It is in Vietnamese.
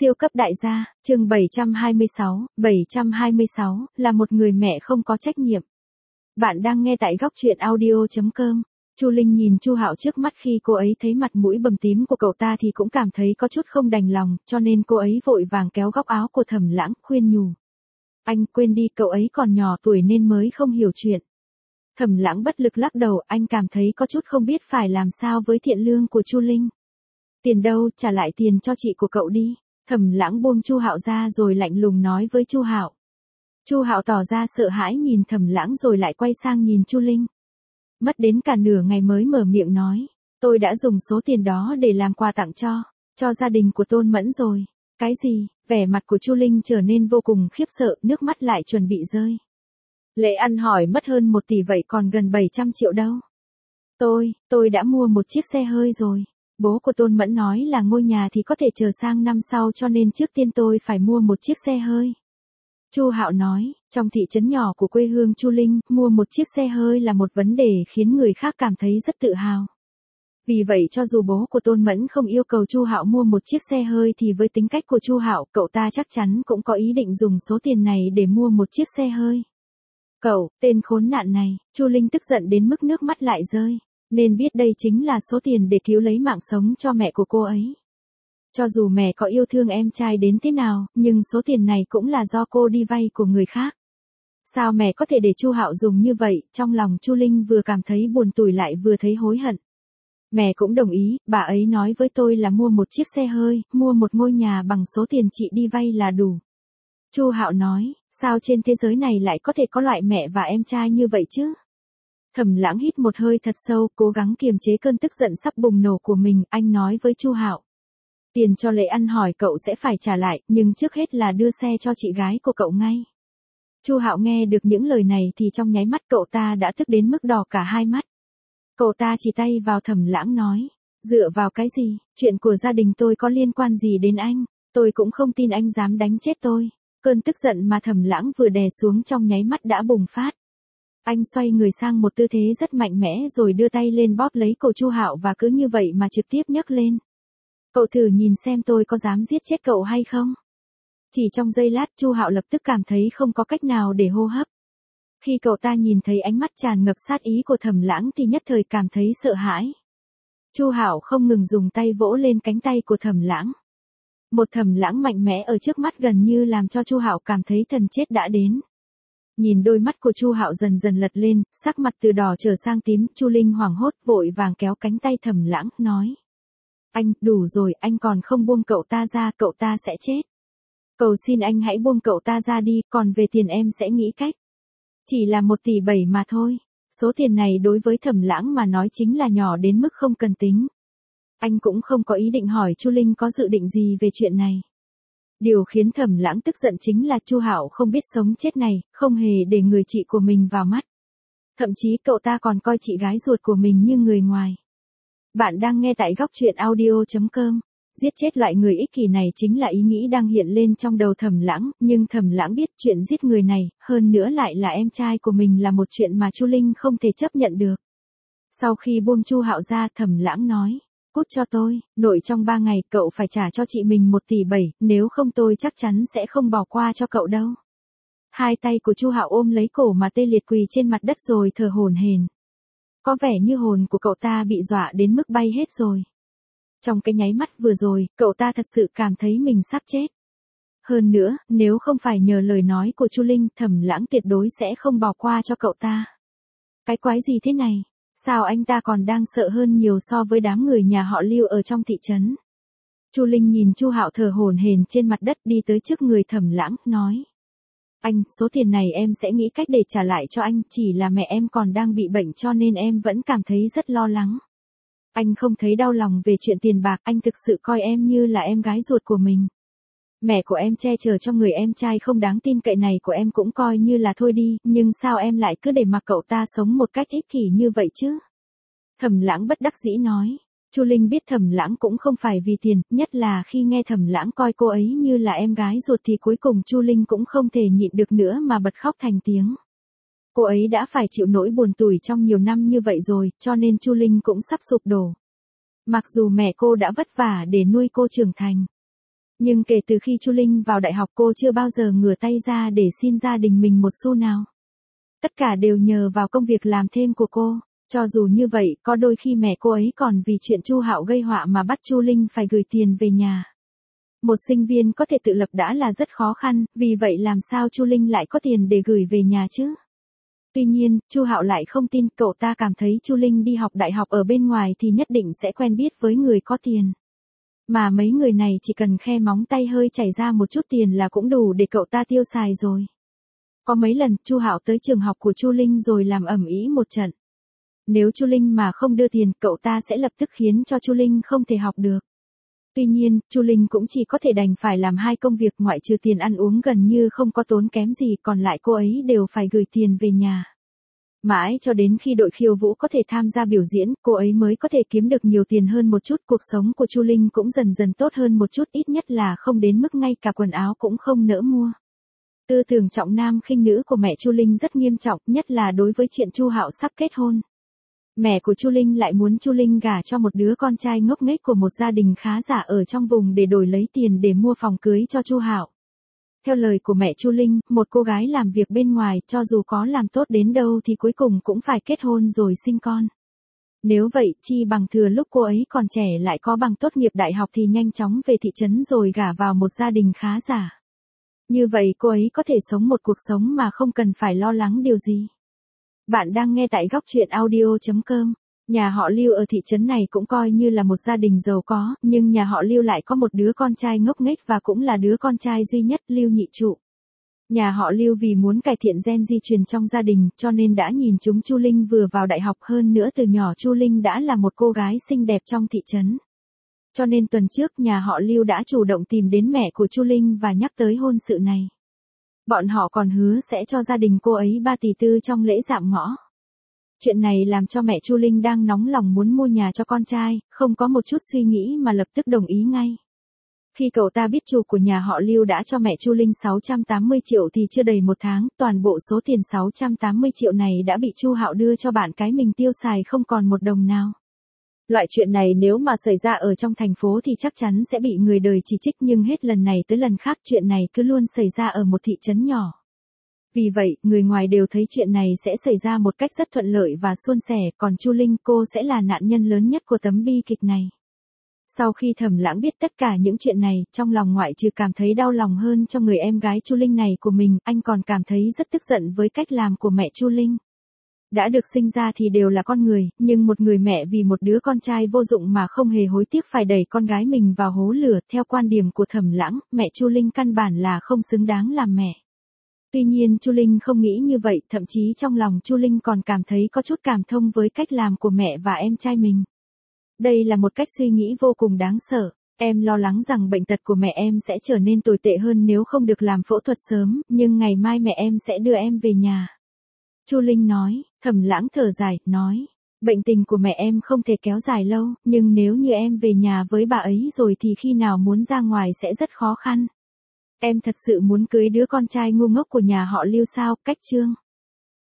Siêu cấp đại gia, chương 726, là một người mẹ không có trách nhiệm. Bạn đang nghe tại góc truyện audio.com. Chu Linh nhìn Chu Hạo trước mắt, khi cô ấy thấy mặt mũi bầm tím của cậu ta thì cũng cảm thấy có chút không đành lòng, cho nên cô ấy vội vàng kéo góc áo của Thẩm Lãng, khuyên nhủ. Anh quên đi, cậu ấy còn nhỏ tuổi nên mới không hiểu chuyện. Thẩm Lãng bất lực lắc đầu, anh cảm thấy có chút không biết phải làm sao với thiện lương của Chu Linh. Tiền đâu, trả lại tiền cho chị của cậu đi. Thẩm Lãng buông Chu Hạo ra rồi lạnh lùng nói với Chu Hạo. Chu Hạo tỏ ra sợ hãi nhìn Thẩm Lãng rồi lại quay sang nhìn Chu Linh. Mất đến cả nửa ngày mới mở miệng nói, tôi đã dùng số tiền đó để làm quà tặng cho gia đình của Tôn Mẫn rồi. Cái gì? Vẻ mặt của Chu Linh trở nên vô cùng khiếp sợ, nước mắt lại chuẩn bị rơi. Lệ Ăn hỏi mất hơn 1 tỷ vậy còn gần 700 triệu đâu. Tôi đã mua một chiếc xe hơi rồi. Bố của Tôn Mẫn nói là ngôi nhà thì có thể chờ sang năm sau, cho nên trước tiên tôi phải mua một chiếc xe hơi. Chu Hạo nói, trong thị trấn nhỏ của quê hương Chu Linh, mua một chiếc xe hơi là một vấn đề khiến người khác cảm thấy rất tự hào. Vì vậy cho dù bố của Tôn Mẫn không yêu cầu Chu Hạo mua một chiếc xe hơi thì với tính cách của Chu Hạo, cậu ta chắc chắn cũng có ý định dùng số tiền này để mua một chiếc xe hơi. Cậu, tên khốn nạn này, Chu Linh tức giận đến mức nước mắt lại rơi. Nên biết đây chính là số tiền để cứu lấy mạng sống cho mẹ của cô ấy. Cho dù mẹ có yêu thương em trai đến thế nào, nhưng số tiền này cũng là do cô đi vay của người khác. Sao mẹ có thể để Chu Hạo dùng như vậy? Trong lòng Chu Linh vừa cảm thấy buồn tủi lại vừa thấy hối hận. Mẹ cũng đồng ý, bà ấy nói với tôi là mua một chiếc xe hơi, mua một ngôi nhà bằng số tiền chị đi vay là đủ. Chu Hạo nói, sao trên thế giới này lại có thể có loại mẹ và em trai như vậy chứ? Thẩm Lãng hít một hơi thật sâu, cố gắng kiềm chế cơn tức giận sắp bùng nổ của mình, anh nói với Chu Hạo. Tiền cho Lệ Ăn hỏi cậu sẽ phải trả lại, nhưng trước hết là đưa xe cho chị gái của cậu ngay. Chu Hạo nghe được những lời này thì trong nháy mắt cậu ta đã tức đến mức đỏ cả hai mắt. Cậu ta chỉ tay vào Thẩm Lãng nói, dựa vào cái gì, chuyện của gia đình tôi có liên quan gì đến anh, tôi cũng không tin anh dám đánh chết tôi. Cơn tức giận mà Thẩm Lãng vừa đè xuống trong nháy mắt đã bùng phát. Anh xoay người sang một tư thế rất mạnh mẽ rồi đưa tay lên bóp lấy cổ Chu Hạo và cứ như vậy mà trực tiếp nhấc lên. Cậu thử nhìn xem tôi có dám giết chết cậu hay không? Chỉ trong giây lát Chu Hạo lập tức cảm thấy không có cách nào để hô hấp. Khi cậu ta nhìn thấy ánh mắt tràn ngập sát ý của Thẩm Lãng thì nhất thời cảm thấy sợ hãi. Chu Hạo không ngừng dùng tay vỗ lên cánh tay của Thẩm Lãng. Một Thẩm Lãng mạnh mẽ ở trước mắt gần như làm cho Chu Hạo cảm thấy thần chết đã đến. Nhìn đôi mắt của Chu Hạo dần dần lật lên, sắc mặt từ đỏ trở sang tím, Chu Linh hoảng hốt vội vàng kéo cánh tay Thẩm Lãng, nói. Anh, đủ rồi, anh còn không buông cậu ta ra, cậu ta sẽ chết. Cầu xin anh hãy buông cậu ta ra đi, còn về tiền em sẽ nghĩ cách. Chỉ là 1,7 tỷ mà thôi, số tiền này đối với Thẩm Lãng mà nói chính là nhỏ đến mức không cần tính. Anh cũng không có ý định hỏi Chu Linh có dự định gì về chuyện này. Điều khiến Thẩm Lãng tức giận chính là Chu Hạo không biết sống chết này, không hề để người chị của mình vào mắt. Thậm chí cậu ta còn coi chị gái ruột của mình như người ngoài. Bạn đang nghe tại góc truyện audio.com. Giết chết loại người ích kỷ này chính là ý nghĩ đang hiện lên trong đầu Thẩm Lãng, nhưng Thẩm Lãng biết chuyện giết người này, hơn nữa lại là em trai của mình là một chuyện mà Chu Linh không thể chấp nhận được. Sau khi buông Chu Hạo ra, Thẩm Lãng nói. Cút cho tôi, nội trong 3 ngày cậu phải trả cho chị mình 1,7 tỷ, nếu không tôi chắc chắn sẽ không bỏ qua cho cậu đâu. Hai tay của Chu Hạo ôm lấy cổ mà tê liệt quỳ trên mặt đất rồi thở hổn hển. Có vẻ như hồn của cậu ta bị dọa đến mức bay hết rồi. Trong cái nháy mắt vừa rồi, cậu ta thật sự cảm thấy mình sắp chết. Hơn nữa, nếu không phải nhờ lời nói của Chu Linh, Thẩm Lãng tuyệt đối sẽ không bỏ qua cho cậu ta. Cái quái gì thế này? Sao anh ta còn đang sợ hơn nhiều so với đám người nhà họ Lưu ở trong thị trấn? Chu Linh nhìn Chu Hạo thở hổn hển trên mặt đất đi tới trước người Thẩm Lãng, nói. Anh, số tiền này em sẽ nghĩ cách để trả lại cho anh, chỉ là mẹ em còn đang bị bệnh cho nên em vẫn cảm thấy rất lo lắng. Anh không thấy đau lòng về chuyện tiền bạc, anh thực sự coi em như là em gái ruột của mình. Mẹ của em che chở cho người em trai không đáng tin cậy này của em cũng coi như là thôi đi, nhưng sao em lại cứ để mặc cậu ta sống một cách ích kỷ như vậy chứ? Thẩm Lãng bất đắc dĩ nói. Chu Linh biết Thẩm Lãng cũng không phải vì tiền, nhất là khi nghe Thẩm Lãng coi cô ấy như là em gái ruột thì cuối cùng Chu Linh cũng không thể nhịn được nữa mà bật khóc thành tiếng. Cô ấy đã phải chịu nỗi buồn tủi trong nhiều năm như vậy rồi, cho nên Chu Linh cũng sắp sụp đổ. Mặc dù mẹ cô đã vất vả để nuôi cô trưởng thành. Nhưng kể từ khi Chu Linh vào đại học cô chưa bao giờ ngửa tay ra để xin gia đình mình một xu nào. Tất cả đều nhờ vào công việc làm thêm của cô. Cho dù như vậy, có đôi khi mẹ cô ấy còn vì chuyện Chu Hạo gây họa mà bắt Chu Linh phải gửi tiền về nhà. Một sinh viên có thể tự lập đã là rất khó khăn, vì vậy làm sao Chu Linh lại có tiền để gửi về nhà chứ? Tuy nhiên, Chu Hạo lại không tin, cậu ta cảm thấy Chu Linh đi học đại học ở bên ngoài thì nhất định sẽ quen biết với người có tiền. Mà mấy người này chỉ cần khe móng tay hơi chảy ra một chút tiền là cũng đủ để cậu ta tiêu xài rồi. Có mấy lần, Chu Hạo tới trường học của Chu Linh rồi làm ầm ĩ một trận. Nếu Chu Linh mà không đưa tiền, cậu ta sẽ lập tức khiến cho Chu Linh không thể học được. Tuy nhiên, Chu Linh cũng chỉ có thể đành phải làm hai công việc, ngoại trừ tiền ăn uống gần như không có tốn kém gì, còn lại cô ấy đều phải gửi tiền về nhà. Mãi cho đến khi đội khiêu vũ có thể tham gia biểu diễn, cô ấy mới có thể kiếm được nhiều tiền hơn một chút. Cuộc sống của Chu Linh cũng dần dần tốt hơn một chút, ít nhất là không đến mức ngay cả quần áo cũng không nỡ mua. Tư tưởng trọng nam khinh nữ của mẹ Chu Linh rất nghiêm trọng, nhất là đối với chuyện Chu Hạo sắp kết hôn. Mẹ của Chu Linh lại muốn Chu Linh gả cho một đứa con trai ngốc nghếch của một gia đình khá giả ở trong vùng để đổi lấy tiền để mua phòng cưới cho Chu Hạo. Theo lời của mẹ Chu Linh, một cô gái làm việc bên ngoài, cho dù có làm tốt đến đâu thì cuối cùng cũng phải kết hôn rồi sinh con. Nếu vậy, chi bằng thừa lúc cô ấy còn trẻ lại có bằng tốt nghiệp đại học thì nhanh chóng về thị trấn rồi gả vào một gia đình khá giả. Như vậy cô ấy có thể sống một cuộc sống mà không cần phải lo lắng điều gì. Bạn đang nghe tại góc truyện audio.com. Nhà họ Lưu ở thị trấn này cũng coi như là một gia đình giàu có, nhưng nhà họ Lưu lại có một đứa con trai ngốc nghếch và cũng là đứa con trai duy nhất, Lưu Nhị Trụ. Nhà họ Lưu vì muốn cải thiện gen di truyền trong gia đình, cho nên đã nhìn chúng Chu Linh vừa vào đại học, hơn nữa từ nhỏ Chu Linh đã là một cô gái xinh đẹp trong thị trấn. Cho nên tuần trước nhà họ Lưu đã chủ động tìm đến mẹ của Chu Linh và nhắc tới hôn sự này. Bọn họ còn hứa sẽ cho gia đình cô ấy 3 tỷ tư trong lễ dạm ngõ. Chuyện này làm cho mẹ Chu Linh đang nóng lòng muốn mua nhà cho con trai, không có một chút suy nghĩ mà lập tức đồng ý ngay. Khi cậu ta biết chủ của nhà họ Lưu đã cho mẹ Chu Linh 680 triệu thì chưa đầy một tháng, toàn bộ số tiền 680 triệu này đã bị Chu Hạo đưa cho bạn cái mình tiêu xài không còn một đồng nào. Loại chuyện này nếu mà xảy ra ở trong thành phố thì chắc chắn sẽ bị người đời chỉ trích, nhưng hết lần này tới lần khác chuyện này cứ luôn xảy ra ở một thị trấn nhỏ. Vì vậy, người ngoài đều thấy chuyện này sẽ xảy ra một cách rất thuận lợi và suôn sẻ, còn Chu Linh cô sẽ là nạn nhân lớn nhất của tấm bi kịch này. Sau khi Thẩm Lãng biết tất cả những chuyện này, trong lòng ngoại trừ cảm thấy đau lòng hơn cho người em gái Chu Linh này của mình, anh còn cảm thấy rất tức giận với cách làm của mẹ Chu Linh. Đã được sinh ra thì đều là con người, nhưng một người mẹ vì một đứa con trai vô dụng mà không hề hối tiếc phải đẩy con gái mình vào hố lửa, theo quan điểm của Thẩm Lãng, mẹ Chu Linh căn bản là không xứng đáng làm mẹ. Tuy nhiên Chu Linh không nghĩ như vậy, thậm chí trong lòng Chu Linh còn cảm thấy có chút cảm thông với cách làm của mẹ và em trai mình. Đây là một cách suy nghĩ vô cùng đáng sợ. Em lo lắng rằng bệnh tật của mẹ em sẽ trở nên tồi tệ hơn nếu không được làm phẫu thuật sớm, nhưng ngày mai mẹ em sẽ đưa em về nhà. Chu Linh nói. Thẩm Lãng thở dài, nói. Bệnh tình của mẹ em không thể kéo dài lâu, nhưng nếu như em về nhà với bà ấy rồi thì khi nào muốn ra ngoài sẽ rất khó khăn. Em thật sự muốn cưới đứa con trai ngu ngốc của nhà họ Lưu sao? Cách chương.